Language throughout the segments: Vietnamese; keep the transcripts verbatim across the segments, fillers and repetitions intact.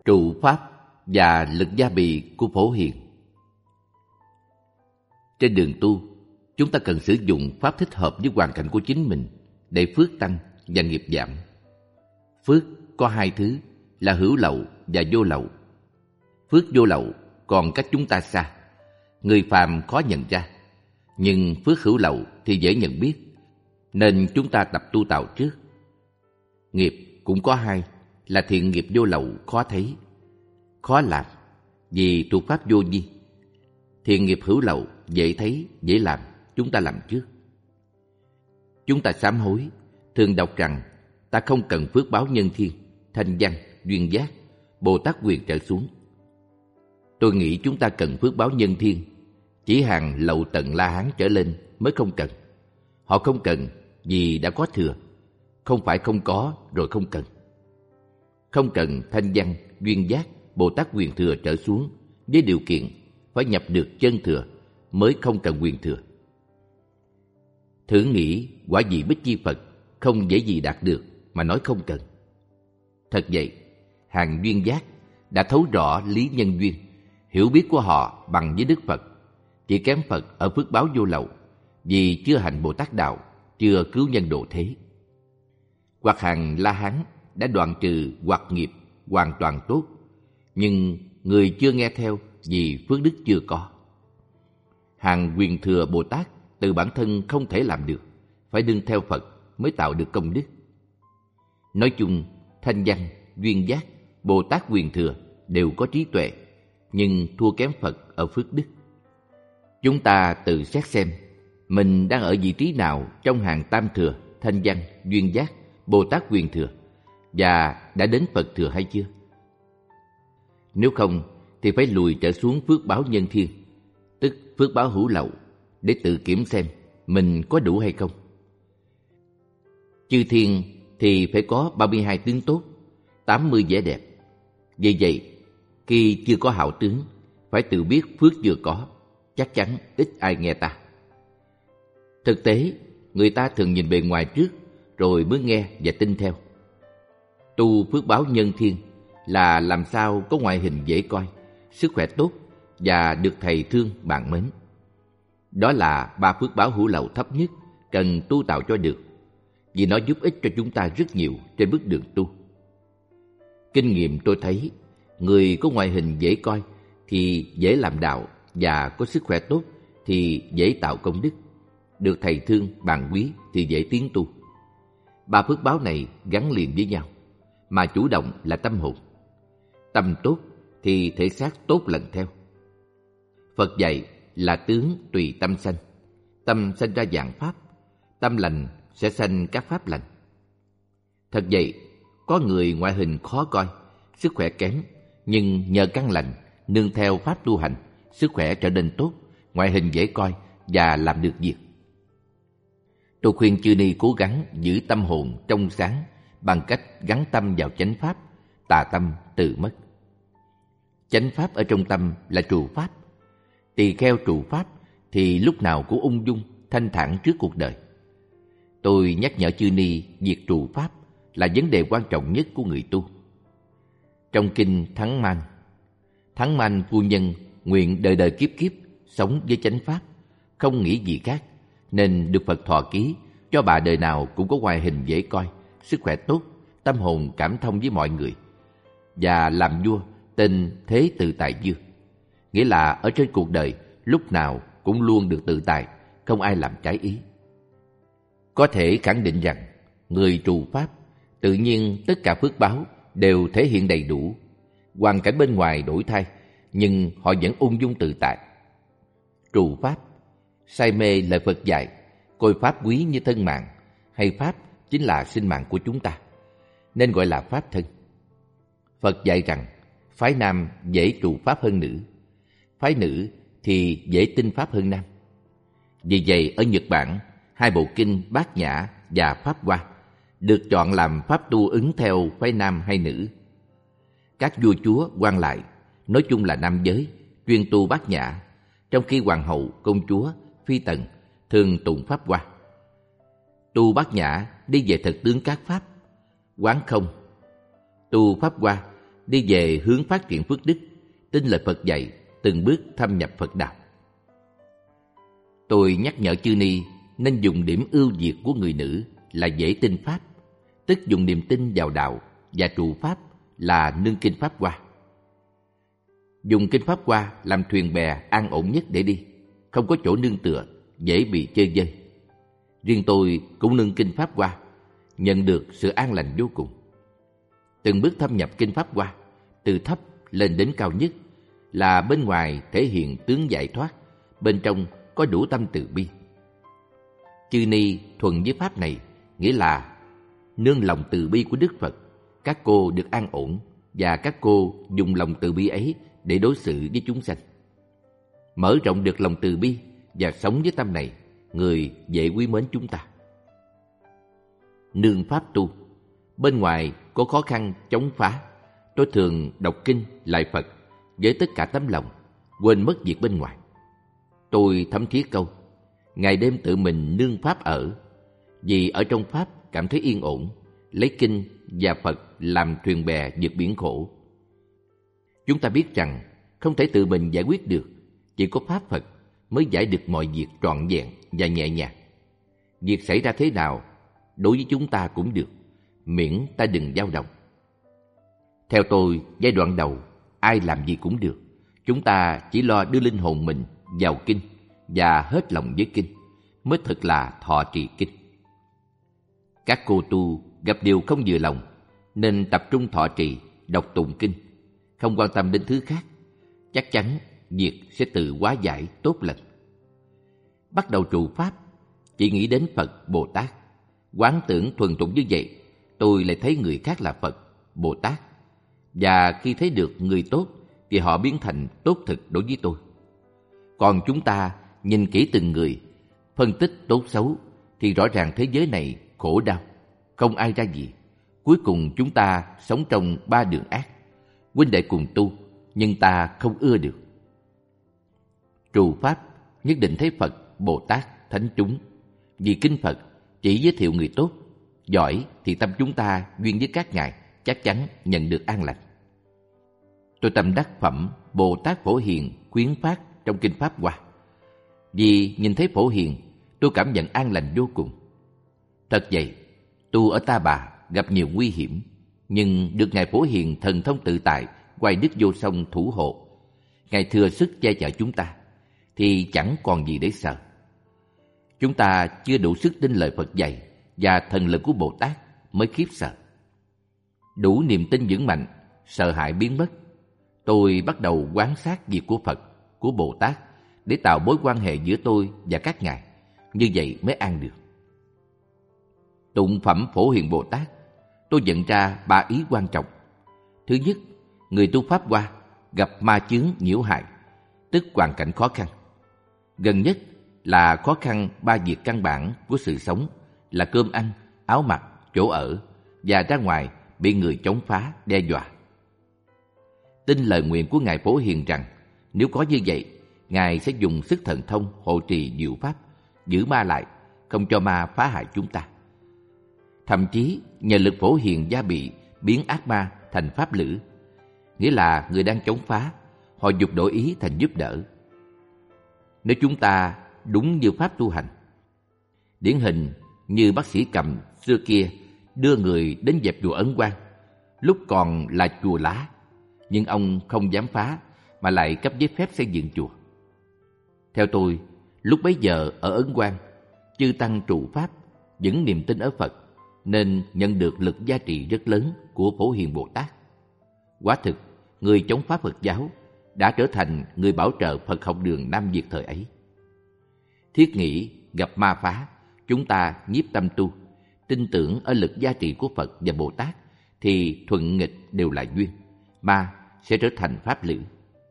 Trụ pháp và lực gia bị của Phổ Hiền. Trên đường tu, chúng ta cần sử dụng pháp thích hợp với hoàn cảnh của chính mình để phước tăng và nghiệp giảm. Phước có hai thứ là hữu lậu và vô lậu. Phước vô lậu còn cách chúng ta xa, người phàm khó nhận ra, nhưng phước hữu lậu thì dễ nhận biết, nên chúng ta tập tu tạo trước. Nghiệp cũng có hai là thiện nghiệp vô lậu khó thấy, khó làm vì thuộc pháp vô vi. Thiện nghiệp hữu lậu dễ thấy, dễ làm, chúng ta làm trước. Chúng ta sám hối, thường đọc rằng ta không cần phước báo nhân thiên, thanh văn, duyên giác, Bồ Tát quyền trở xuống. Tôi nghĩ chúng ta cần phước báo nhân thiên, chỉ hàng lậu tận La Hán trở lên mới không cần. Họ không cần vì đã có thừa, không phải không có rồi không cần. Không cần thanh văn, duyên giác, Bồ Tát quyền thừa trở xuống với điều kiện phải nhập được chân thừa mới không cần quyền thừa. Thử nghĩ quả vị Bích Chi Phật không dễ gì đạt được mà nói không cần. Thật vậy, hàng duyên giác đã thấu rõ lý nhân duyên, hiểu biết của họ bằng với Đức Phật, chỉ kém Phật ở phước báo vô lậu vì chưa hành Bồ Tát đạo, chưa cứu nhân độ thế. Hoặc hàng La Hán đã đoạn trừ hoặc nghiệp hoàn toàn tốt, nhưng người chưa nghe theo vì phước đức chưa có. Hàng quyền thừa Bồ Tát từ bản thân không thể làm được, phải nương theo Phật mới tạo được công đức. Nói chung, thanh văn, duyên giác, Bồ Tát quyền thừa đều có trí tuệ, nhưng thua kém Phật ở phước đức. Chúng ta tự xét xem, mình đang ở vị trí nào trong hàng tam thừa, thanh văn, duyên giác, Bồ Tát quyền thừa, và đã đến Phật thừa hay chưa? Nếu không, thì phải lùi trở xuống phước báo nhân thiên, tức phước báo hữu lậu, để tự kiểm xem mình có đủ hay không. Chư thiên thì phải có ba mươi hai tướng tốt, tám mươi vẻ đẹp. Vì vậy, khi chưa có hảo tướng, phải tự biết phước chưa có, chắc chắn ít ai nghe ta. Thực tế, người ta thường nhìn bề ngoài trước, rồi mới nghe và tin theo. Tu phước báo nhân thiên là làm sao có ngoại hình dễ coi, sức khỏe tốt và được thầy thương bạn mến. Đó là ba phước báo hữu lậu thấp nhất cần tu tạo cho được, vì nó giúp ích cho chúng ta rất nhiều trên bước đường tu. Kinh nghiệm tôi thấy, người có ngoại hình dễ coi thì dễ làm đạo, và có sức khỏe tốt thì dễ tạo công đức, được thầy thương bạn quý thì dễ tiến tu. Ba phước báo này gắn liền với nhau, mà chủ động là tâm hồn. Tâm tốt thì thể xác tốt lần theo. Phật dạy là tướng tùy tâm sanh. Tâm sanh ra vạn pháp, tâm lành sẽ sanh các pháp lành. Thật vậy, có người ngoại hình khó coi, sức khỏe kém, nhưng nhờ căn lành, nương theo pháp tu hành, sức khỏe trở nên tốt, ngoại hình dễ coi và làm được việc. Tôi khuyên chư ni cố gắng giữ tâm hồn trong sáng bằng cách gắn tâm vào chánh pháp, tà tâm tự mất. Chánh pháp ở trong tâm là trụ pháp. Tỳ kheo trụ pháp thì lúc nào cũng ung dung, thanh thản trước cuộc đời. Tôi nhắc nhở chư ni việc trụ pháp là vấn đề quan trọng nhất của người tu. Trong kinh Thắng Man, Thắng Man phu nhân nguyện đời đời kiếp kiếp sống với chánh pháp, không nghĩ gì khác, nên được Phật thọ ký cho bà đời nào cũng có ngoại hình dễ coi, sức khỏe tốt, tâm hồn cảm thông với mọi người, và làm vua tên Thế Tự Tại Dương, nghĩa là ở trên cuộc đời lúc nào cũng luôn được tự tại, không ai làm trái ý. Có thể khẳng định rằng người trụ pháp tự nhiên tất cả phước báo đều thể hiện đầy đủ. Hoàn cảnh bên ngoài đổi thay, nhưng họ vẫn ung dung tự tại. Trụ pháp, say mê lời Phật dạy, coi pháp quý như thân mạng, hay pháp chính là sinh mạng của chúng ta, nên gọi là pháp thân. Phật dạy rằng phái nam dễ trụ pháp hơn nữ, phái nữ thì dễ tinh pháp hơn nam. Vì vậy ở Nhật Bản, hai bộ kinh Bát Nhã và Pháp Hoa được chọn làm pháp tu ứng theo phái nam hay nữ. Các vua chúa, quan lại nói chung là nam giới chuyên tu Bát Nhã, trong khi hoàng hậu, công chúa, phi tần thường tụng Pháp Hoa. Tu Bát Nhã đi về thực tướng các pháp, quán không. Tu Pháp Hoa đi về hướng phát triển phước đức, tin lời Phật dạy, từng bước thâm nhập Phật đạo. Tôi nhắc nhở chư ni nên dùng điểm ưu việt của người nữ là dễ tin Pháp, tức dùng niềm tin vào đạo và trụ Pháp là nương kinh Pháp Hoa. Dùng kinh Pháp Hoa làm thuyền bè an ổn nhất để đi, không có chỗ nương tựa, dễ bị chơi vơi. Riêng tôi cũng nương kinh Pháp Hoa, nhận được sự an lành vô cùng. Từng bước thâm nhập kinh Pháp Hoa, từ thấp lên đến cao nhất, là bên ngoài thể hiện tướng giải thoát, bên trong có đủ tâm từ bi. Chư ni thuần với Pháp này, nghĩa là nương lòng từ bi của Đức Phật, các cô được an ổn, và các cô dùng lòng từ bi ấy để đối xử với chúng sanh. Mở rộng được lòng từ bi và sống với tâm này, người dễ quý mến chúng ta. Nương Pháp tu, bên ngoài có khó khăn chống phá, tôi thường đọc kinh lại Phật với tất cả tấm lòng, quên mất việc bên ngoài. Tôi thấm thía câu, ngày đêm tự mình nương Pháp ở, vì ở trong Pháp cảm thấy yên ổn, lấy kinh và Phật làm thuyền bè vượt biển khổ. Chúng ta biết rằng không thể tự mình giải quyết được, chỉ có Pháp Phật mới giải được mọi việc trọn vẹn và nhẹ nhàng. Việc xảy ra thế nào, đối với chúng ta cũng được, miễn ta đừng dao động. Theo tôi, giai đoạn đầu, ai làm gì cũng được. Chúng ta chỉ lo đưa linh hồn mình vào kinh và hết lòng với kinh, mới thực là thọ trì kinh. Các cô tu gặp điều không vừa lòng, nên tập trung thọ trì, đọc tụng kinh, không quan tâm đến thứ khác. Chắc chắn việc sẽ tự hóa giải tốt lành. Bắt đầu trụ Pháp, chỉ nghĩ đến Phật, Bồ Tát. Quán tưởng thuần thục như vậy, tôi lại thấy người khác là Phật, Bồ Tát. Và khi thấy được người tốt, thì họ biến thành tốt thực đối với tôi. Còn chúng ta nhìn kỹ từng người, phân tích tốt xấu, thì rõ ràng thế giới này khổ đau, không ai ra gì. Cuối cùng chúng ta sống trong ba đường ác. Huynh đệ cùng tu, nhưng ta không ưa được. Trụ Pháp nhất định thấy Phật, Bồ Tát, Thánh chúng. Vì kinh Phật chỉ giới thiệu người tốt, giỏi thì tâm chúng ta duyên với các ngài chắc chắn nhận được an lành. Tôi tâm đắc phẩm Bồ Tát Phổ Hiền khuyến phát trong kinh Pháp Hoa. Vì nhìn thấy Phổ Hiền, tôi cảm nhận an lành vô cùng. Thật vậy, tu ở Ta Bà gặp nhiều nguy hiểm, nhưng được ngài Phổ Hiền thần thông tự tại, quay đức vô song thủ hộ. Ngài thừa sức che chở chúng ta, thì chẳng còn gì để sợ. Chúng ta chưa đủ sức tin lời Phật dạy và thần lực của Bồ Tát mới khiếp sợ. Đủ niềm tin vững mạnh, sợ hãi biến mất. Tôi bắt đầu quan sát việc của Phật, của Bồ Tát để tạo mối quan hệ giữa tôi và các ngài. Như vậy mới an được. Tụng phẩm Phổ Hiền Bồ Tát, tôi nhận ra ba ý quan trọng. Thứ nhất, người tu Pháp Hoa gặp ma chướng nhiễu hại, tức hoàn cảnh khó khăn. Gần nhất là khó khăn ba việc căn bản của sự sống là cơm ăn, áo mặc, chỗ ở, và ra ngoài bị người chống phá, đe dọa. Tin lời nguyện của ngài Phổ Hiền rằng nếu có như vậy, ngài sẽ dùng sức thần thông hộ trì diệu pháp, giữ ma lại, không cho ma phá hại chúng ta. Thậm chí nhờ lực Phổ Hiền gia bị biến ác ma thành pháp lữ, nghĩa là người đang chống phá, họ dục đổi ý thành giúp đỡ. Nếu chúng ta đúng như pháp tu hành, điển hình như bác sĩ Cầm xưa kia đưa người đến dẹp chùa Ấn Quang, lúc còn là chùa lá, nhưng ông không dám phá mà lại cấp giấy phép xây dựng chùa. Theo tôi, lúc bấy giờ ở Ấn Quang, chư tăng trụ pháp, vững niềm tin ở Phật, nên nhận được lực gia trị rất lớn của Phổ Hiền Bồ Tát. Quả thực, người chống phá Phật giáo đã trở thành người bảo trợ Phật học đường Nam Việt thời ấy. Thiết nghĩ gặp ma phá, chúng ta nhiếp tâm tu, tin tưởng ở lực gia trị của Phật và Bồ Tát, thì thuận nghịch đều là duyên, ma sẽ trở thành pháp lữ.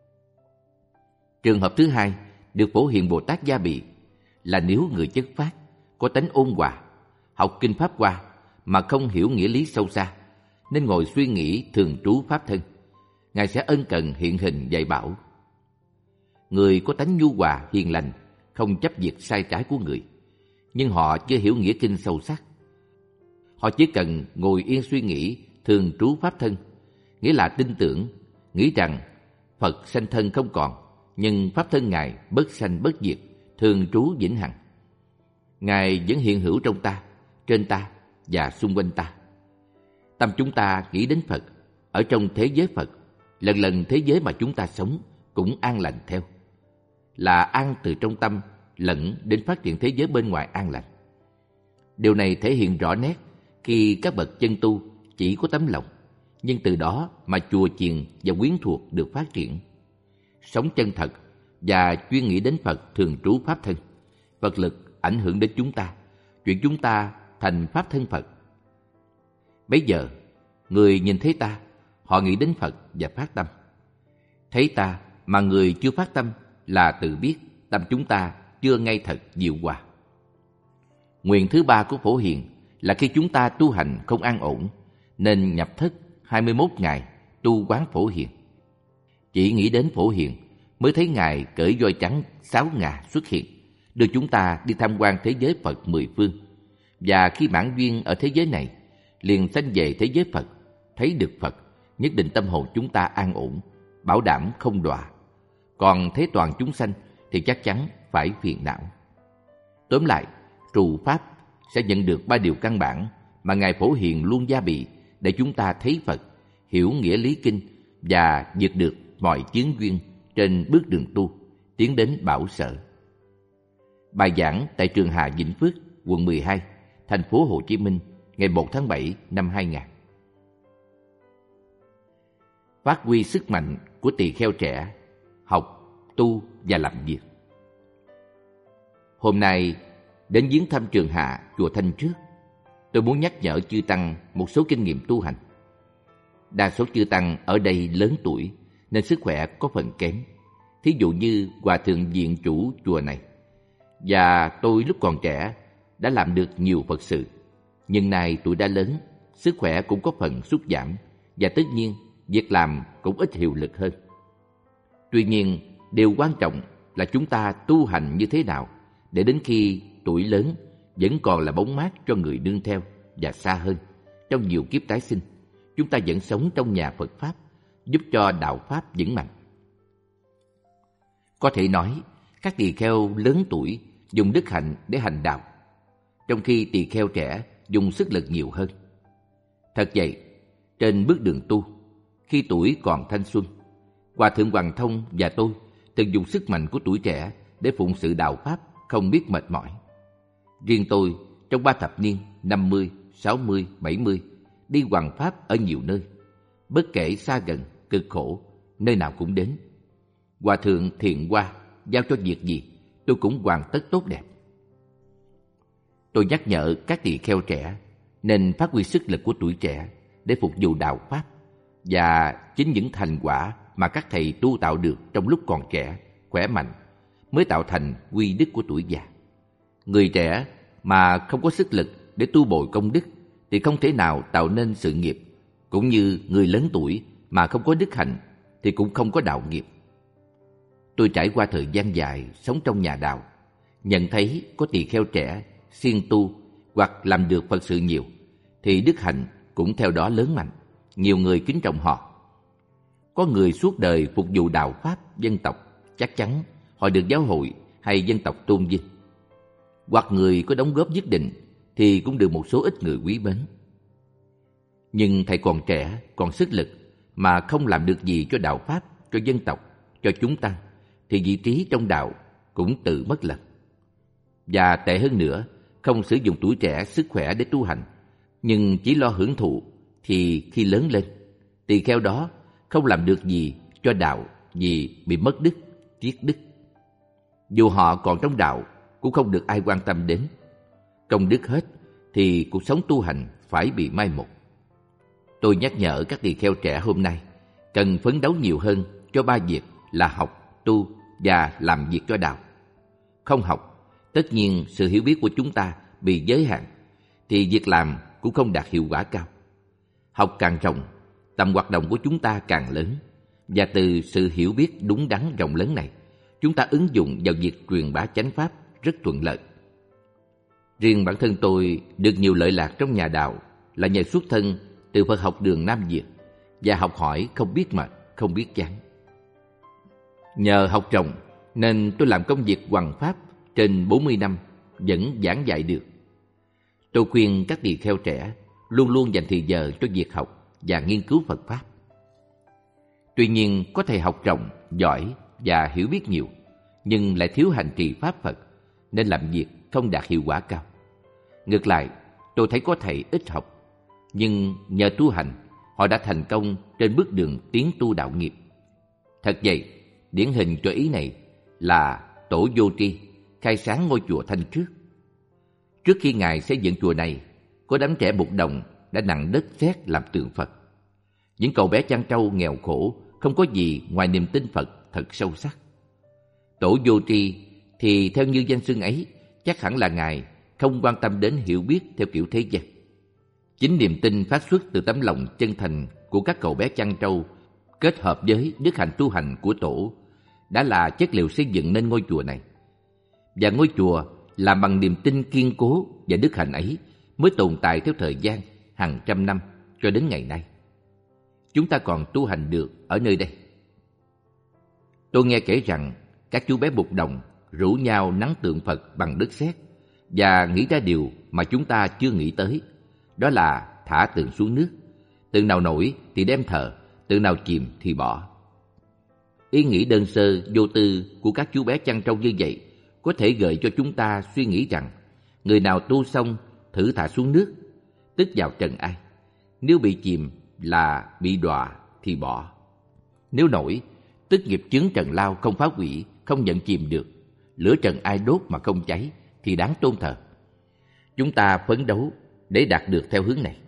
Trường hợp thứ hai được Phổ Hiền Bồ Tát gia bị là nếu người chất phát, có tánh ôn hòa, học kinh Pháp Hoa mà không hiểu nghĩa lý sâu xa, nên ngồi suy nghĩ thường trú pháp thân, ngài sẽ ân cần hiện hình dạy bảo. Người có tánh nhu hòa hiền lành, không chấp việc sai trái của người, nhưng họ chưa hiểu nghĩa kinh sâu sắc. Họ chỉ cần ngồi yên suy nghĩ thường trú pháp thân, nghĩa là tin tưởng, nghĩ rằng Phật sanh thân không còn, nhưng Pháp thân Ngài bất sanh bất diệt, thường trú vĩnh hằng. Ngài vẫn hiện hữu trong ta, trên ta và xung quanh ta. Tâm chúng ta nghĩ đến Phật, ở trong thế giới Phật, lần lần thế giới mà chúng ta sống cũng an lành theo. Là an từ trong tâm lẫn đến phát triển thế giới bên ngoài an lành. Điều này thể hiện rõ nét khi các bậc chân tu chỉ có tấm lòng, nhưng từ đó mà chùa chiền và quyến thuộc được phát triển. Sống chân thật và chuyên nghĩ đến Phật thường trú Pháp thân, Phật lực ảnh hưởng đến chúng ta, chuyển chúng ta thành Pháp thân Phật. Bấy giờ, người nhìn thấy ta, họ nghĩ đến Phật và phát tâm. Thấy ta mà người chưa phát tâm là tự biết tâm chúng ta chưa ngay thật diệu hòa. Nguyện thứ ba của Phổ Hiền là khi chúng ta tu hành không an ổn, nên nhập thất hai mươi mốt ngày tu quán Phổ Hiền. Chỉ nghĩ đến Phổ Hiền mới thấy Ngài cởi voi trắng sáu ngà xuất hiện, đưa chúng ta đi tham quan thế giới Phật mười phương. Và khi mãn duyên ở thế giới này, liền sanh về thế giới Phật, thấy được Phật, nhất định tâm hồn chúng ta an ổn, bảo đảm không đọa. Còn thế toàn chúng sanh thì chắc chắn phải phiền não. Tóm lại, trụ Pháp sẽ nhận được ba điều căn bản mà Ngài Phổ Hiền luôn gia bị để chúng ta thấy Phật, hiểu nghĩa lý kinh và vượt được mọi chướng duyên trên bước đường tu, tiến đến bảo sở. Bài giảng tại trường Hà Vĩnh Phước, quận mười hai, thành phố Hồ Chí Minh, ngày một tháng bảy năm hai nghìn. Phát huy sức mạnh của tỳ kheo trẻ, học, tu và làm việc. Hôm nay, đến viếng thăm trường Hạ, chùa Thanh Trước, tôi muốn nhắc nhở chư tăng một số kinh nghiệm tu hành. Đa số chư tăng ở đây lớn tuổi nên sức khỏe có phần kém. Thí dụ như Hòa Thượng Viện Chủ chùa này. Và tôi lúc còn trẻ đã làm được nhiều Phật sự. Nhưng nay tuổi đã lớn, sức khỏe cũng có phần sút giảm, và tất nhiên việc làm cũng ít hiệu lực hơn. Tuy nhiên, điều quan trọng là chúng ta tu hành như thế nào để đến khi tuổi lớn vẫn còn là bóng mát cho người nương theo, và xa hơn, trong nhiều kiếp tái sinh, chúng ta vẫn sống trong nhà Phật Pháp, giúp cho đạo Pháp vững mạnh. Có thể nói, các tỳ kheo lớn tuổi dùng đức hạnh để hành đạo, trong khi tỳ kheo trẻ dùng sức lực nhiều hơn. Thật vậy, trên bước đường tu, khi tuổi còn thanh xuân, Hòa Thượng Hoàng Thông và tôi từng dùng sức mạnh của tuổi trẻ để phụng sự đạo Pháp không biết mệt mỏi. Riêng tôi, trong ba thập niên năm mươi, sáu mươi, bảy mươi, đi hoằng Pháp ở nhiều nơi, bất kể xa gần, cực khổ, nơi nào cũng đến. Hòa Thượng Thiện Hoa giao cho việc gì, tôi cũng hoàn tất tốt đẹp. Tôi nhắc nhở các tỳ kheo trẻ nên phát huy sức lực của tuổi trẻ để phục vụ đạo Pháp, và chính những thành quả mà các thầy tu tạo được trong lúc còn trẻ, khỏe mạnh mới tạo thành quy đức của tuổi già. Người trẻ mà không có sức lực để tu bồi công đức thì không thể nào tạo nên sự nghiệp, cũng như người lớn tuổi mà không có đức hạnh thì cũng không có đạo nghiệp. Tôi trải qua thời gian dài sống trong nhà đạo, nhận thấy có tỳ kheo trẻ siêng tu hoặc làm được Phật sự nhiều thì đức hạnh cũng theo đó lớn mạnh, nhiều người kính trọng họ. Có người suốt đời phục vụ đạo Pháp dân tộc, chắc chắn họ được giáo hội hay dân tộc tôn vinh. Hoặc người có đóng góp nhất định thì cũng được một số ít người quý mến. Nhưng thầy còn trẻ, còn sức lực mà không làm được gì cho đạo Pháp, cho dân tộc, cho chúng tăng, thì vị trí trong đạo cũng tự mất lần. Và tệ hơn nữa, không sử dụng tuổi trẻ sức khỏe để tu hành, nhưng chỉ lo hưởng thụ, thì khi lớn lên, tỳ kheo đó không làm được gì cho đạo vì bị mất đức, triết đức. Dù họ còn trong đạo cũng không được ai quan tâm đến. Công đức hết thì cuộc sống tu hành phải bị mai một. Tôi nhắc nhở các tỳ kheo trẻ hôm nay cần phấn đấu nhiều hơn cho ba việc là học, tu và làm việc cho đạo. Không học, tất nhiên sự hiểu biết của chúng ta bị giới hạn, thì việc làm cũng không đạt hiệu quả cao. Học càng rộng, tầm hoạt động của chúng ta càng lớn, và từ sự hiểu biết đúng đắn rộng lớn này, chúng ta ứng dụng vào việc truyền bá chánh pháp rất thuận lợi. Riêng bản thân tôi được nhiều lợi lạc trong nhà đạo là nhờ xuất thân từ Phật học đường Nam Việt, và học hỏi không biết mệt, không biết chán. Nhờ học rộng nên tôi làm công việc hoằng pháp trên bốn mươi năm vẫn giảng dạy được. Tôi khuyên các tỳ kheo trẻ luôn luôn dành thời giờ cho việc học và nghiên cứu Phật Pháp. Tuy nhiên, có thầy học rộng, giỏi và hiểu biết nhiều, nhưng lại thiếu hành trì Pháp Phật, nên làm việc không đạt hiệu quả cao. Ngược lại, tôi thấy có thầy ít học, nhưng nhờ tu hành, họ đã thành công trên bước đường tiến tu đạo nghiệp. Thật vậy, điển hình cho ý này là Tổ Vô Tri khai sáng ngôi chùa Thanh Trước. Trước khi Ngài xây dựng chùa này, có đám trẻ Mục Đồng đã nặng đất sét làm tượng Phật. Những cậu bé chăn trâu nghèo khổ không có gì ngoài niềm tin Phật thật sâu sắc. Tổ Vô Tri thì theo như danh xưng ấy, chắc hẳn là Ngài không quan tâm đến hiểu biết theo kiểu thế gian. Chính niềm tin phát xuất từ tấm lòng chân thành của các cậu bé chăn trâu kết hợp với đức hạnh tu hành của Tổ đã là chất liệu xây dựng nên ngôi chùa này. Và ngôi chùa làm bằng niềm tin kiên cố và đức hạnh ấy mới tồn tại theo thời gian hàng trăm năm cho đến ngày nay. Chúng ta còn tu hành được ở nơi đây. Tôi nghe kể rằng các chú bé Mục Đồng rủ nhau nắn tượng Phật bằng đất sét và nghĩ ra điều mà chúng ta chưa nghĩ tới, đó là thả tượng xuống nước. Tượng nào nổi thì đem thờ, tượng nào chìm thì bỏ. Ý nghĩ đơn sơ vô tư của các chú bé chăn trâu như vậy có thể gợi cho chúng ta suy nghĩ rằng người nào tu xong thử thả xuống nước, tức vào trần ai. Nếu bị chìm là bị đọa thì bỏ. Nếu nổi, tức nghiệp chướng trần lao không phá hủy, không nhận chìm được. Lửa trần ai đốt mà không cháy thì đáng tôn thờ. Chúng ta phấn đấu để đạt được theo hướng này.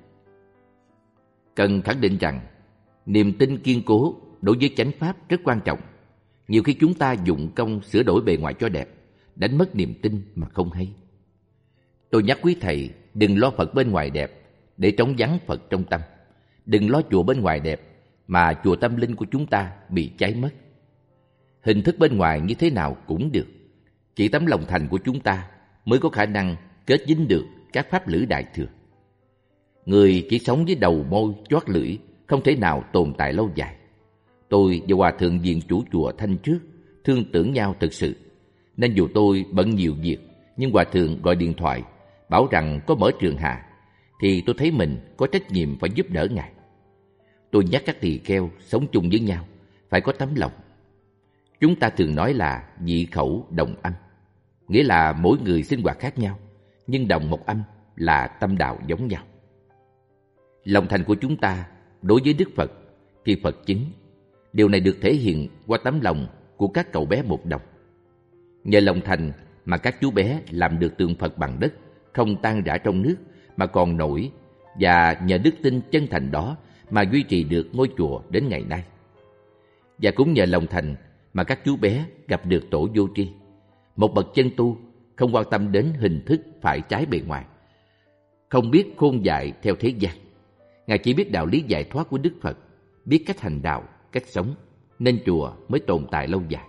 Cần khẳng định rằng niềm tin kiên cố đối với chánh pháp rất quan trọng. Nhiều khi chúng ta dụng công sửa đổi bề ngoài cho đẹp, đánh mất niềm tin mà không hay. Tôi nhắc quý thầy đừng lo Phật bên ngoài đẹp để trống vắng Phật trong tâm. Đừng lo chùa bên ngoài đẹp mà chùa tâm linh của chúng ta bị cháy mất. Hình thức bên ngoài như thế nào cũng được, chỉ tấm lòng thành của chúng ta mới có khả năng kết dính được các pháp lữ đại thừa. Người chỉ sống với đầu môi chót lưỡi không thể nào tồn tại lâu dài. Tôi và Hòa Thượng Viện chủ chùa Thanh Trước thương tưởng nhau thực sự, nên dù tôi bận nhiều việc, nhưng Hòa Thượng gọi điện thoại bảo rằng có mở trường hạ, thì tôi thấy mình có trách nhiệm phải giúp đỡ Ngài. Tôi nhắc các tỳ kheo sống chung với nhau phải có tấm lòng. Chúng ta thường nói là dị khẩu đồng âm, nghĩa là mỗi người sinh hoạt khác nhau, nhưng đồng một âm là tâm đạo giống nhau. Lòng thành của chúng ta đối với Đức Phật thì Phật chứng. Điều này được thể hiện qua tấm lòng của các cậu bé Mục Đồng. Nhờ lòng thành mà các chú bé làm được tượng Phật bằng đất, không tan rã trong nước mà còn nổi, và nhờ đức tin chân thành đó mà duy trì được ngôi chùa đến ngày nay. Và cũng nhờ lòng thành mà các chú bé gặp được Tổ Vô Tri, một bậc chân tu không quan tâm đến hình thức phải trái bề ngoài, không biết khôn dại theo thế gian. Ngài chỉ biết đạo lý giải thoát của Đức Phật, biết cách hành đạo, cách sống, nên chùa mới tồn tại lâu dài.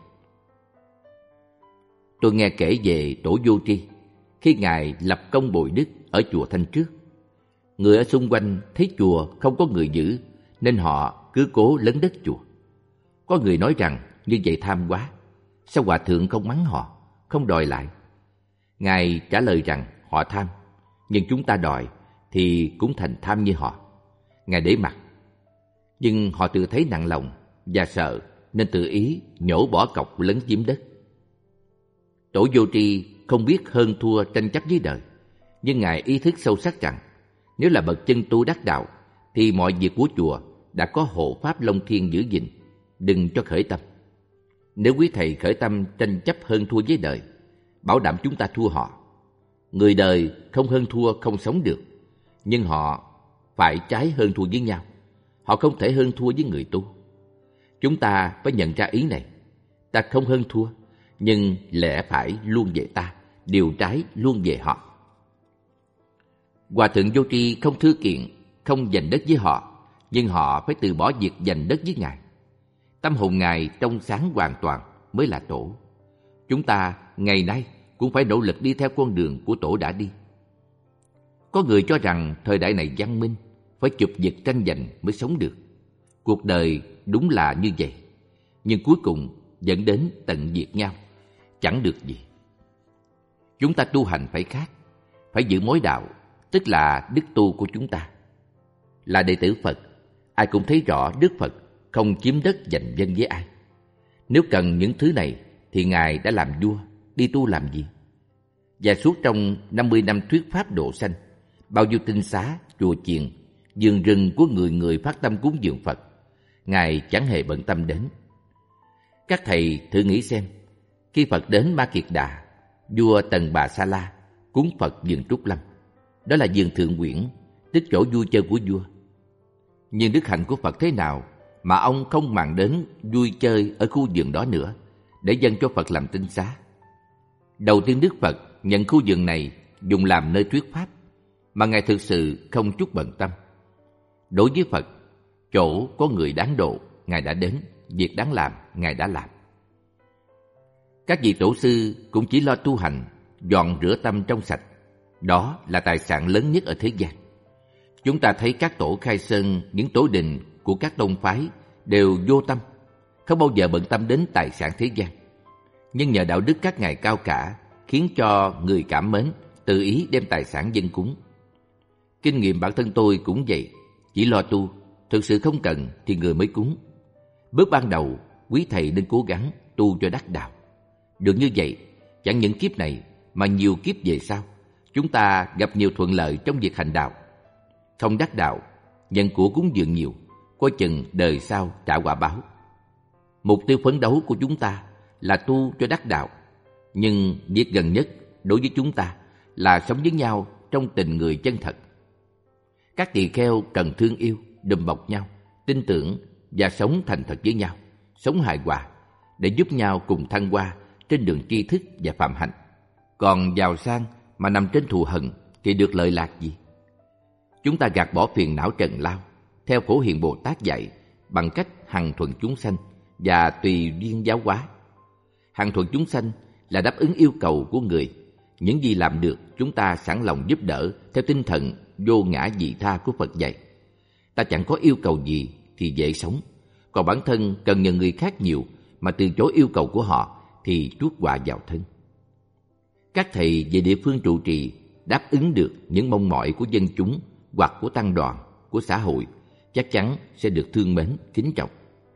Tôi nghe kể về Tổ Vô Tri khi Ngài lập công bồi đức ở chùa Thanh Trước. Người ở xung quanh thấy chùa không có người giữ nên họ cứ cố lấn đất chùa. Có người nói rằng như vậy tham quá, sao Hòa Thượng không mắng họ, không đòi lại? Ngài trả lời rằng họ tham, nhưng chúng ta đòi thì cũng thành tham như họ. Ngài để mặc. Nhưng họ tự thấy nặng lòng và sợ nên tự ý nhổ bỏ cọc lấn chiếm đất. Tổ Vô Tri không biết hơn thua tranh chấp với đời, nhưng Ngài ý thức sâu sắc rằng nếu là bậc chân tu đắc đạo thì mọi việc của chùa đã có hộ pháp Long Thiên giữ gìn, đừng cho khởi tâm. Nếu quý thầy khởi tâm tranh chấp hơn thua với đời, bảo đảm chúng ta thua họ. Người đời không hơn thua không sống được, nhưng họ phải trái hơn thua với nhau. Họ không thể hơn thua với người tu. Chúng ta phải nhận ra ý này. Ta không hơn thua, nhưng lẽ phải luôn về ta, điều trái luôn về họ. Hòa Thượng Vô Tri không thư kiện, không giành đất với họ, nhưng họ phải từ bỏ việc giành đất với Ngài. Tâm hồn Ngài trong sáng hoàn toàn mới là Tổ. Chúng ta ngày nay cũng phải nỗ lực đi theo con đường của Tổ đã đi. Có người cho rằng thời đại này văn minh, phải chụp giật tranh giành mới sống được. Cuộc đời đúng là như vậy, nhưng cuối cùng dẫn đến tận diệt nhau, chẳng được gì. Chúng ta tu hành phải khác, phải giữ mối đạo, tức là đức tu của chúng ta. Là đệ tử Phật, ai cũng thấy rõ Đức Phật không chiếm đất giành dân với ai. Nếu cần những thứ này thì Ngài đã làm vua, đi tu làm gì? Và suốt trong năm mươi năm thuyết pháp độ sanh, bao nhiêu tinh xá, chùa chiền, vườn rừng của người người phát tâm cúng dường Phật, Ngài chẳng hề bận tâm đến. Các thầy thử nghĩ xem, khi Phật đến Ma Kiệt Đà, vua Tần Bà Sa La cúng Phật vườn Trúc Lâm, đó là vườn Thượng Quyển, tức chỗ vui chơi của vua. Nhưng đức hạnh của Phật thế nào mà ông không màng đến vui chơi ở khu vườn đó nữa, để dâng cho Phật làm tinh xá? Đầu tiên Đức Phật nhận khu vườn này dùng làm nơi thuyết pháp, mà Ngài thực sự không chút bận tâm. Đối với Phật, chỗ có người đáng độ, Ngài đã đến, việc đáng làm, Ngài đã làm. Các vị tổ sư cũng chỉ lo tu hành, dọn rửa tâm trong sạch. Đó là tài sản lớn nhất ở thế gian. Chúng ta thấy các tổ khai sơn, những tổ đình của các tông phái đều vô tâm, không bao giờ bận tâm đến tài sản thế gian. Nhưng nhờ đạo đức các ngài cao cả, khiến cho người cảm mến, tự ý đem tài sản dâng cúng. Kinh nghiệm bản thân tôi cũng vậy, chỉ lo tu, thực sự không cần thì người mới cúng. Bước ban đầu, quý thầy nên cố gắng tu cho đắc đạo. Được như vậy, chẳng những kiếp này mà nhiều kiếp về sau, chúng ta gặp nhiều thuận lợi trong việc hành đạo. Không đắc đạo, nhận của cúng dường nhiều, coi chừng đời sau trả quả báo. Mục tiêu phấn đấu của chúng ta là tu cho đắc đạo, nhưng việc gần nhất đối với chúng ta là sống với nhau trong tình người chân thật. Các tỳ kheo cần thương yêu, đùm bọc nhau, tin tưởng và sống thành thật với nhau, sống hài hòa, để giúp nhau cùng thăng hoa trên đường tri thức và phạm hạnh. Còn giàu sang mà nằm trên thù hận thì được lợi lạc gì? Chúng ta gạt bỏ phiền não trần lao, theo Phổ Hiền Bồ Tát dạy, bằng cách hằng thuận chúng sanh và tùy duyên giáo hóa. Hằng thuận chúng sanh là đáp ứng yêu cầu của người. Những gì làm được, chúng ta sẵn lòng giúp đỡ theo tinh thần vô ngã vị tha của Phật dạy. Ta chẳng có yêu cầu gì thì dễ sống, còn bản thân cần nhờ người khác nhiều mà từ chối yêu cầu của họ thì chuốc họa vào thân. Các thầy về địa phương trụ trì đáp ứng được những mong mỏi của dân chúng hoặc của tăng đoàn, của xã hội, chắc chắn sẽ được thương mến, kính trọng.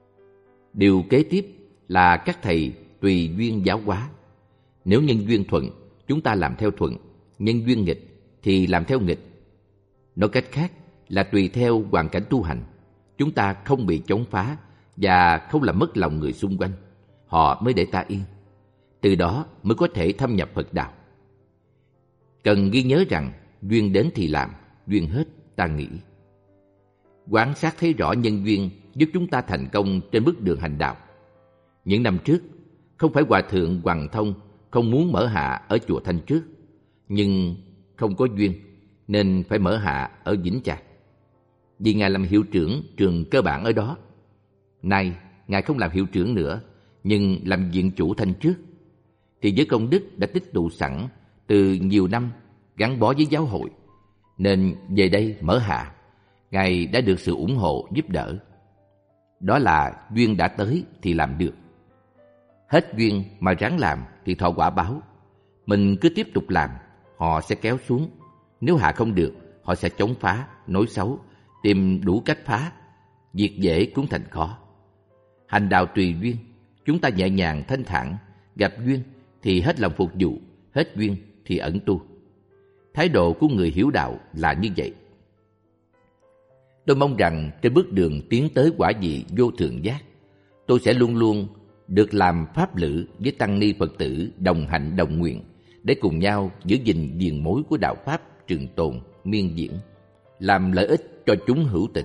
Điều kế tiếp là các thầy tùy duyên giáo hóa. Nếu nhân duyên thuận, chúng ta làm theo thuận; nhân duyên nghịch thì làm theo nghịch. Nói cách khác là tùy theo hoàn cảnh tu hành, chúng ta không bị chống phá và không làm mất lòng người xung quanh, họ mới để ta yên. Từ đó mới có thể thâm nhập Phật đạo. Cần ghi nhớ rằng duyên đến thì làm, duyên hết ta nghĩ. Quan sát thấy rõ nhân duyên giúp chúng ta thành công trên bước đường hành đạo. Những năm trước, không phải Hòa Thượng Hoàng Thông không muốn mở hạ ở chùa Thanh Trước, nhưng không có duyên nên phải mở hạ ở Vĩnh Trạc, vì Ngài làm hiệu trưởng trường cơ bản ở đó. Nay Ngài không làm hiệu trưởng nữa, nhưng làm viện chủ Thanh Trước, thì với công đức đã tích tụ sẵn từ nhiều năm gắn bó với giáo hội, nên về đây mở hạ, Ngài đã được sự ủng hộ giúp đỡ. Đó là duyên đã tới thì làm được. Hết duyên mà ráng làm thì thọ quả báo. Mình cứ tiếp tục làm, họ sẽ kéo xuống. Nếu hạ không được, họ sẽ chống phá, nói xấu, tìm đủ cách phá. Việc dễ cũng thành khó. Hành đạo tùy duyên, chúng ta nhẹ nhàng thanh thản, gặp duyên thì hết lòng phục vụ, hết duyên thì ẩn tu. Thái độ của người hiểu đạo là như vậy. Tôi mong rằng trên bước đường tiến tới quả vị vô thượng giác, tôi sẽ luôn luôn được làm pháp lữ với tăng ni Phật tử đồng hạnh đồng nguyện, để cùng nhau giữ gìn viền mối của đạo pháp trường tồn, miên diễn, làm lợi ích cho chúng hữu tình.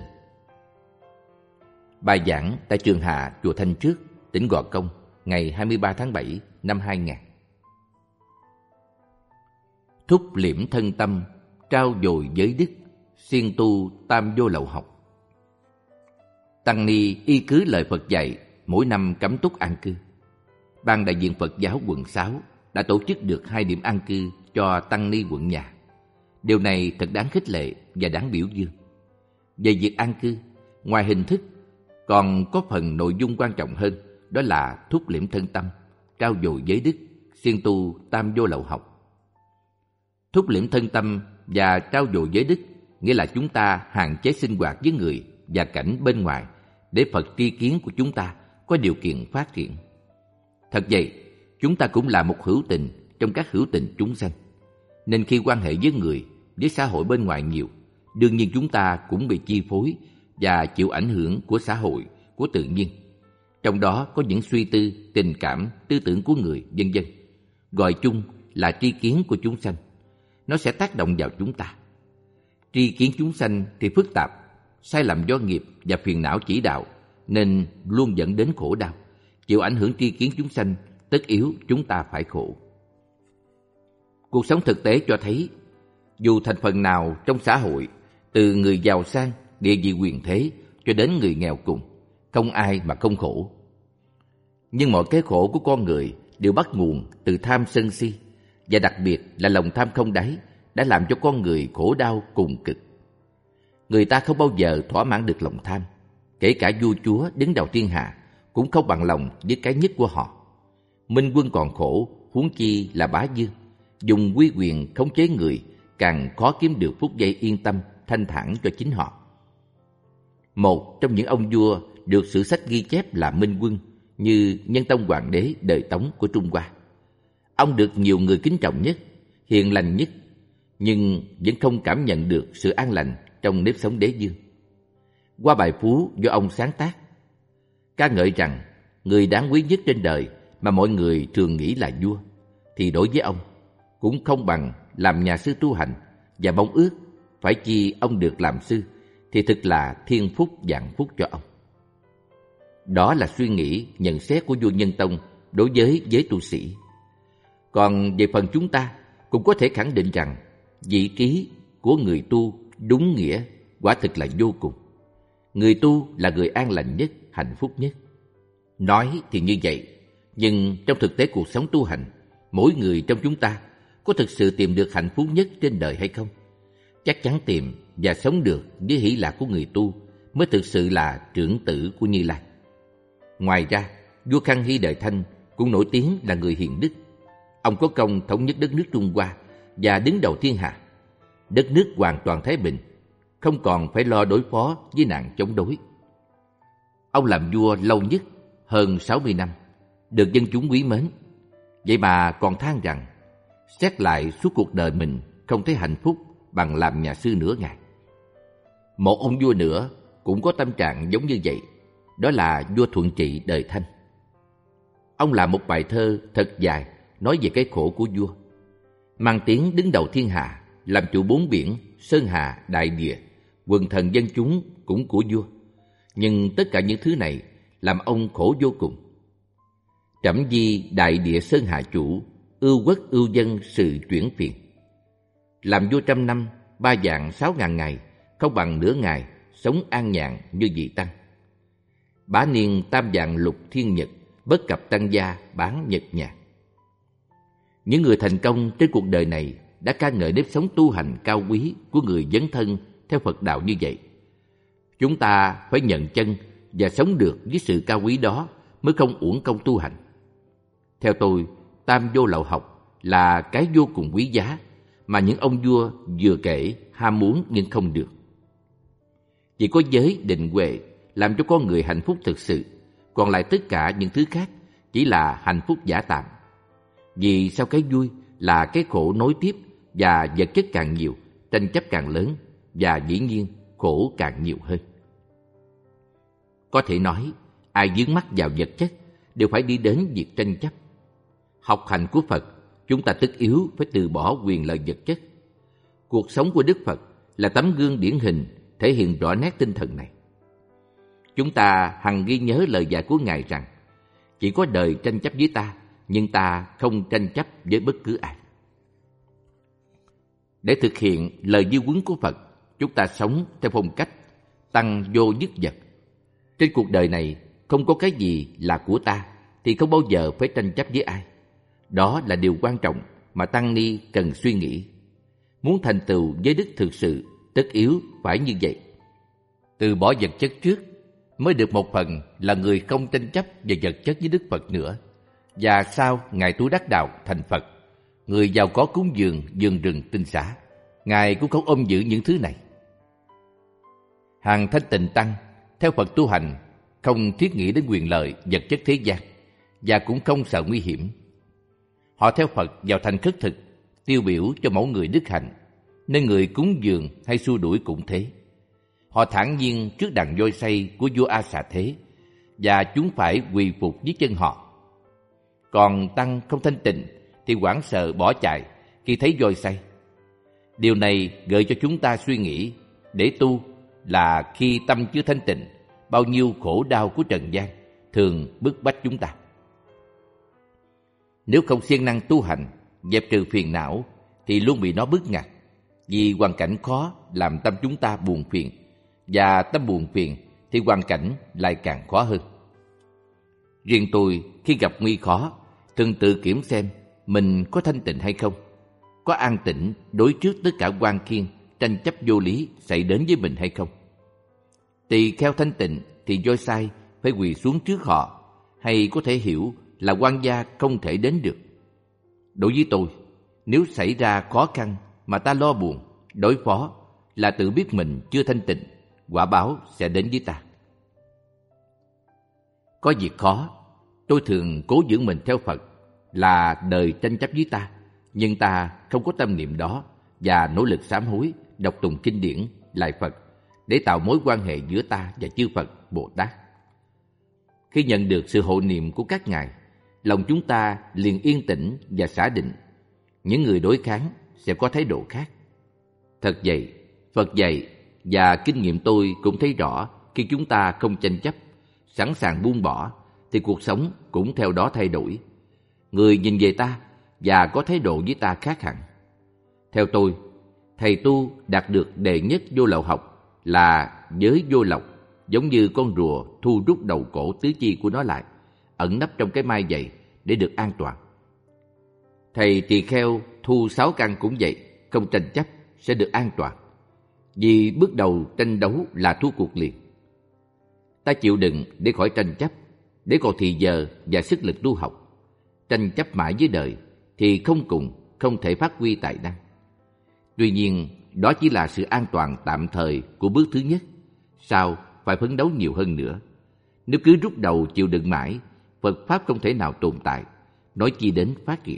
Bài giảng tại Trường Hạ, chùa Thanh Trước, tỉnh Gò Công, ngày hai mươi ba tháng bảy năm hai nghìn. Thúc liễm thân tâm, trao dồi giới đức, siêng tu tam vô lậu học. Tăng ni y cứ lời Phật dạy, mỗi năm cắm túc an cư. Ban đại diện Phật giáo quận sáu đã tổ chức được hai điểm an cư cho tăng ni quận nhà. Điều này thật đáng khích lệ và đáng biểu dương. Về việc an cư, ngoài hình thức Còn có phần nội dung quan trọng hơn, đó là thúc liễm thân tâm, trau dồi giới đức, siêng tu tam vô lậu học. Thúc liễm thân tâm và trau dồi giới đức nghĩa là chúng ta hạn chế sinh hoạt với người và cảnh bên ngoài để Phật tri kiến của chúng ta có điều kiện phát triển. Thật vậy, chúng ta cũng là một hữu tình trong các hữu tình chúng sanh. Nên khi quan hệ với người, với xã hội bên ngoài nhiều, đương nhiên chúng ta cũng bị chi phối và chịu ảnh hưởng của xã hội, của tự nhiên. Trong đó có những suy tư, tình cảm, tư tưởng của người, vân vân. Gọi chung là tri kiến của chúng sanh. Nó sẽ tác động vào chúng ta. Tri kiến chúng sanh thì phức tạp, sai lầm do nghiệp và phiền não chỉ đạo, nên luôn dẫn đến khổ đau. Chịu ảnh hưởng tri kiến chúng sanh, tất yếu chúng ta phải khổ. Cuộc sống thực tế cho thấy, dù thành phần nào trong xã hội, từ người giàu sang, địa vị quyền thế cho đến người nghèo cùng, không ai mà không khổ. Nhưng mọi cái khổ của con người đều bắt nguồn từ tham sân si, và đặc biệt là lòng tham không đáy đã làm cho con người khổ đau cùng cực. Người ta không bao giờ thỏa mãn được lòng tham, kể cả vua chúa đứng đầu thiên hạ cũng không bằng lòng với cái nhất của họ. Minh quân còn khổ, huống chi là bá vương, dùng uy quyền khống chế người, càng khó kiếm được phút giây yên tâm, thanh thản cho chính họ. Một trong những ông vua được sử sách ghi chép là minh quân, như Nhân Tông Hoàng đế đời Tống của Trung Hoa. Ông được nhiều người kính trọng nhất, hiền lành nhất, nhưng vẫn không cảm nhận được sự an lành trong nếp sống đế vương. Qua bài phú do ông sáng tác, ca ngợi rằng người đáng quý nhất trên đời mà mọi người thường nghĩ là vua, thì đối với ông cũng không bằng làm nhà sư tu hành, và mong ước phải chi ông được làm sư thì thực là thiên phúc vạn phúc cho ông. Đó là suy nghĩ, nhận xét của vua Nhân Tông đối với giới tu sĩ. Còn về phần chúng ta, cũng có thể khẳng định rằng vị trí của người tu đúng nghĩa quả thực là vô cùng. Người tu là người an lành nhất, hạnh phúc nhất. Nói thì như vậy, nhưng trong thực tế cuộc sống tu hành, mỗi người trong chúng ta có thực sự tìm được hạnh phúc nhất trên đời hay không? Chắc chắn tìm và sống được với hỷ lạc của người tu mới thực sự là trưởng tử của Như Lai. Ngoài ra, vua Khang Hy đời Thanh cũng nổi tiếng là người hiền đức. Ông có công thống nhất đất nước Trung Hoa và đứng đầu thiên hạ. Đất nước hoàn toàn thái bình, không còn phải lo đối phó với nạn chống đối. Ông làm vua lâu nhất, hơn sáu mươi năm, được dân chúng quý mến. Vậy mà còn than rằng, xét lại suốt cuộc đời mình không thấy hạnh phúc bằng làm nhà sư nửa ngày. Một ông vua nữa cũng có tâm trạng giống như vậy, đó là vua Thuận Trị đời Thanh. Ông làm một bài thơ thật dài nói về cái khổ của vua. Mang tiếng đứng đầu thiên hạ, làm chủ bốn biển, sơn hà, đại địa, quần thần dân chúng cũng của vua. Nhưng tất cả những thứ này làm ông khổ vô cùng. Trẫm di đại địa sơn hà chủ, ưu quốc ưu dân sự chuyển phiền. Làm vua trăm năm, ba vạn sáu ngàn ngày, không bằng nửa ngày, sống an nhàn như vị tăng. Bá niên tam vạn lục thiên nhật, bất cập tăng gia bán nhật nhạc. Những người thành công trên cuộc đời này đã ca ngợi nếp sống tu hành cao quý của người dấn thân theo Phật đạo như vậy. Chúng ta phải nhận chân và sống được với sự cao quý đó mới không uổng công tu hành. Theo tôi, tam vô lậu học là cái vô cùng quý giá mà những ông vua vừa kể ham muốn nhưng không được. Chỉ có giới định huệ làm cho con người hạnh phúc thực sự, còn lại tất cả những thứ khác chỉ là hạnh phúc giả tạm. Vì sau cái vui là cái khổ nối tiếp, và vật chất càng nhiều, tranh chấp càng lớn, và dĩ nhiên khổ càng nhiều hơn. Có thể nói, ai vướng mắc vào vật chất đều phải đi đến việc tranh chấp. Học hành của Phật, chúng ta tất yếu phải từ bỏ quyền lợi vật chất. Cuộc sống của Đức Phật là tấm gương điển hình thể hiện rõ nét tinh thần này. Chúng ta hằng ghi nhớ lời dạy của Ngài rằng, chỉ có đời tranh chấp với ta, nhưng ta không tranh chấp với bất cứ ai. Để thực hiện lời di huấn của Phật, chúng ta sống theo phong cách tăng vô nhất vật. Trên cuộc đời này, không có cái gì là của ta, thì không bao giờ phải tranh chấp với ai. Đó là điều quan trọng mà Tăng Ni cần suy nghĩ. Muốn thành tựu giới đức thực sự, tất yếu phải như vậy. Từ bỏ vật chất trước, mới được một phần là người không tranh chấp về vật chất với Đức Phật nữa. Và sau Ngài Tu Đắc Đạo thành Phật, người giàu có cúng dường vườn rừng tinh xá, Ngài cũng không ôm giữ những thứ này. Hàng thanh tịnh tăng theo Phật tu hành không thiết nghĩ đến quyền lợi vật chất thế gian và cũng không sợ nguy hiểm. Họ theo Phật vào thành khất thực, tiêu biểu cho mẫu người đức hạnh, nên người cúng dường hay xua đuổi cũng thế. Họ thản nhiên trước đàn voi xây của vua A Xà Thế, và chúng phải quỳ phục dưới chân họ. Còn tăng không thanh tịnh thì hoảng sợ bỏ chạy khi thấy voi xây. Điều này gợi cho chúng ta suy nghĩ, để tu là khi tâm chưa thanh tịnh, bao nhiêu khổ đau của trần gian thường bức bách chúng ta. Nếu không siêng năng tu hành, dẹp trừ phiền não, thì luôn bị nó bức ngặt, vì hoàn cảnh khó làm tâm chúng ta buồn phiền, và tâm buồn phiền thì hoàn cảnh lại càng khó hơn. Riêng tôi khi gặp nguy khó, thường tự kiểm xem mình có thanh tịnh hay không, có an tĩnh đối trước tất cả oan khiên, tranh chấp vô lý xảy đến với mình hay không. Tỳ kheo thanh tịnh thì voi sai phải quỳ xuống trước họ, hay có thể hiểu là quan gia không thể đến được. Đối với tôi, nếu xảy ra khó khăn mà ta lo buồn, đối phó là tự biết mình chưa thanh tịnh, quả báo sẽ đến với ta. Có việc khó, tôi thường cố giữ mình theo Phật, là đời tranh chấp với ta, nhưng ta không có tâm niệm đó và nỗ lực sám hối, đọc tụng kinh điển, lại Phật, để tạo mối quan hệ giữa ta và chư Phật, Bồ Tát. Khi nhận được sự hộ niệm của các ngài, lòng chúng ta liền yên tĩnh và xả định. Những người đối kháng sẽ có thái độ khác. Thật vậy, Phật dạy và kinh nghiệm tôi cũng thấy rõ, khi chúng ta không tranh chấp, sẵn sàng buông bỏ, thì cuộc sống cũng theo đó thay đổi. Người nhìn về ta và có thái độ với ta khác hẳn. Theo tôi, thầy tu đạt được đệ nhất vô lậu học là giới vô lậu, giống như con rùa thu rút đầu cổ tứ chi của nó lại, ẩn nấp trong cái mai vậy để được an toàn. Thầy tỳ kheo thu sáu căn cũng vậy, không tranh chấp sẽ được an toàn, vì bước đầu tranh đấu là thua cuộc liền. Ta chịu đựng để khỏi tranh chấp, để còn thì giờ và sức lực tu học. Tranh chấp mãi với đời thì không cùng, không thể phát huy tài năng. Tuy nhiên, đó chỉ là sự an toàn tạm thời của bước thứ nhất. Sau phải phấn đấu nhiều hơn nữa. Nếu cứ rút đầu chịu đựng mãi, Phật Pháp không thể nào tồn tại, nói chi đến phát triển.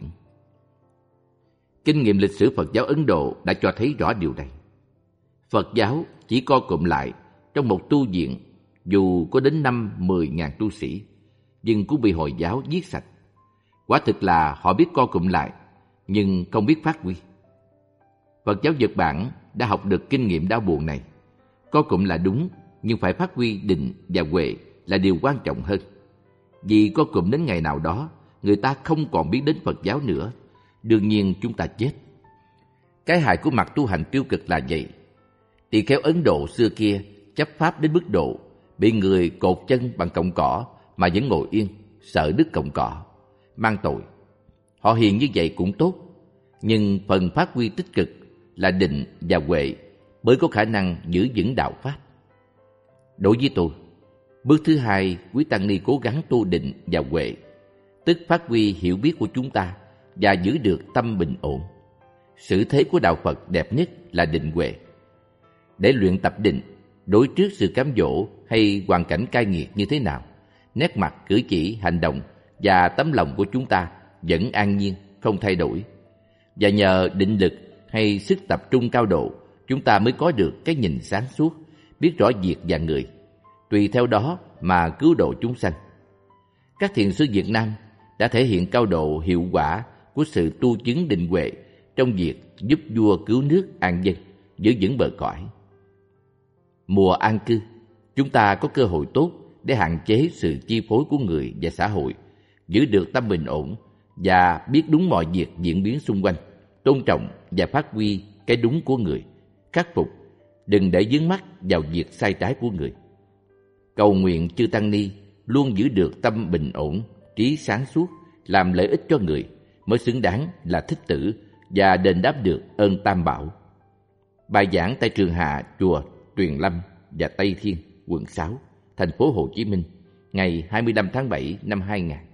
Kinh nghiệm lịch sử Phật giáo Ấn Độ đã cho thấy rõ điều này. Phật giáo chỉ co cụm lại trong một tu viện, dù có đến năm mười ngàn tu sĩ, nhưng cũng bị Hồi giáo giết sạch. Quả thực là họ biết co cụm lại, nhưng không biết phát huy. Phật giáo Nhật Bản đã học được kinh nghiệm đau buồn này. Co cụm là đúng, nhưng phải phát huy định và huệ là điều quan trọng hơn. Vì co cụm đến ngày nào đó, người ta không còn biết đến Phật giáo nữa, đương nhiên chúng ta chết. Cái hại của mặt tu hành tiêu cực là vậy. Tỳ kheo Ấn Độ xưa kia chấp pháp đến mức độ bị người cột chân bằng cọng cỏ mà vẫn ngồi yên, sợ đứt cọng cỏ, mang tội. Họ hiền như vậy cũng tốt, nhưng phần phát huy tích cực là định và huệ mới có khả năng giữ vững đạo pháp. Đối với tôi, bước thứ hai, quý tăng ni cố gắng tu định và huệ, tức phát huy hiểu biết của chúng ta và giữ được tâm bình ổn. Sự thế của đạo Phật đẹp nhất là định huệ. Để luyện tập định, đối trước sự cám dỗ hay hoàn cảnh cay nghiệt như thế nào, nét mặt, cử chỉ, hành động và tấm lòng của chúng ta vẫn an nhiên, không thay đổi. Và nhờ định lực hay sức tập trung cao độ, chúng ta mới có được cái nhìn sáng suốt, biết rõ việc và người, tùy theo đó mà cứu độ chúng sanh. Các thiền sư Việt Nam đã thể hiện cao độ hiệu quả của sự tu chứng định huệ trong việc giúp vua cứu nước an dân, giữ vững bờ cõi. Mùa an cư, chúng ta có cơ hội tốt để hạn chế sự chi phối của người và xã hội, giữ được tâm bình ổn và biết đúng mọi việc diễn biến xung quanh, tôn trọng và phát huy cái đúng của người, khắc phục, đừng để vướng mắc vào việc sai trái của người. Cầu nguyện chư tăng ni luôn giữ được tâm bình ổn, trí sáng suốt, làm lợi ích cho người, mới xứng đáng là thích tử và đền đáp được ơn Tam Bảo. Bài giảng tại Trường Hạ, chùa Tuyền Lâm và Tây Thiên, quận sáu, thành phố Hồ Chí Minh, ngày hai mươi lăm tháng bảy năm hai nghìn.